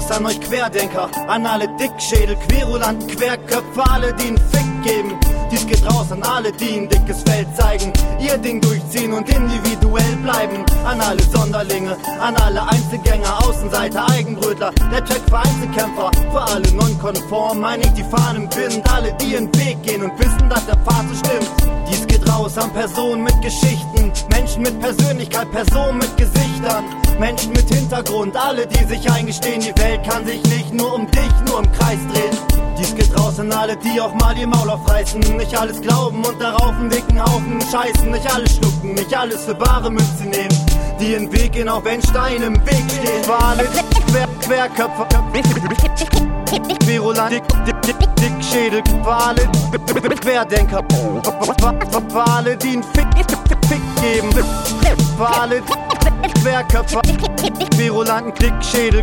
raus an euch Querdenker, an alle Dickschädel, Querulanten, Querköpfe, alle, die einen Fick geben. Dies geht raus an alle, die ein dickes Feld zeigen, ihr Ding durchziehen und individuell bleiben. An alle Sonderlinge, an alle Einzelgänger, Außenseiter, Eigenbrötler, der Track für Einzelkämpfer, für alle nonkonform, meine ich die Fahnen im Wind, alle, die ihren Weg gehen und wissen, dass der Pfad so stimmt. Dies geht raus an Personen mit Geschichten, Menschen mit Persönlichkeit, Personen mit Gesichtern, Menschen mit Hintergrund, alle, die sich eingestehen, die Welt kann sich nicht nur um dich, nur im Kreis drehen. Dies geht raus an alle, die auch mal ihr Maul aufreißen, nicht alles glauben und darauf einen dicken Haufen scheißen, nicht alles schlucken, nicht alles für bare Münze nehmen, die ihren Weg gehen, auch wenn Steine im Weg stehen. Für alle Querköpfe, Querulant, Dickschädel, für alle Querdenker, für alle, die einen Fick geben, für alle Querköpfe, Querulanten, Dickschädel,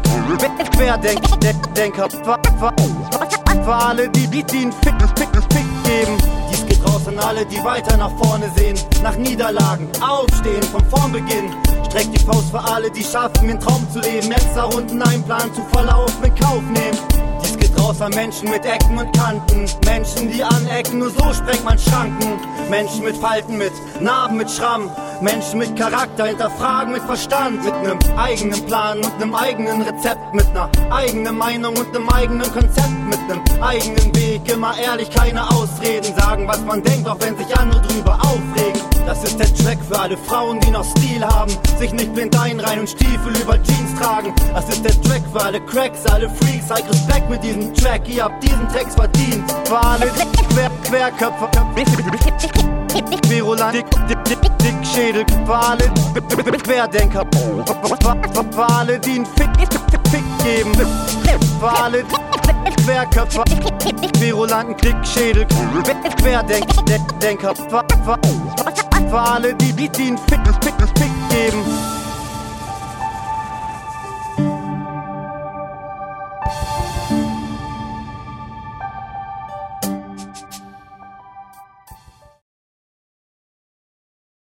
Querdenker, für alle, die einen Fick geben. Dies geht raus an alle, die weiter nach vorne sehen, nach Niederlagen aufstehen, von vorn beginnen. Streckt die Faust für alle, die schaffen, ihren Traum zu leben, extra Runden einplanen, zu verlaufen, in Kauf nehmen. Dies geht raus an Menschen mit Ecken und Kanten, Menschen, die anecken, nur so sprengt man Schranken. Menschen mit Falten, mit Narben, mit Schramm, Menschen mit Charakter, hinterfragen mit Verstand, mit nem eigenen Plan und nem eigenen Rezept, mit ner eigenen Meinung und nem eigenen Konzept, mit nem eigenen Weg, immer ehrlich, keine Ausreden, sagen, was man denkt, auch wenn sich andere drüber aufregen. Das ist der Track für alle Frauen, die noch Stil haben, sich nicht blind einreihen und Stiefel über Jeans tragen. Das ist der Track für alle Cracks, alle Freaks, zeigt Respekt mit diesem Track, ihr habt diesen Text verdient. Für alle Querköpfe, Querulant, Dickschädel, für alle Querdenker, für alle, die einen Fick geben, für alle Querköpfe, Querulanten, Dickschädel, Querdenker, für alle, die einen Fick geben.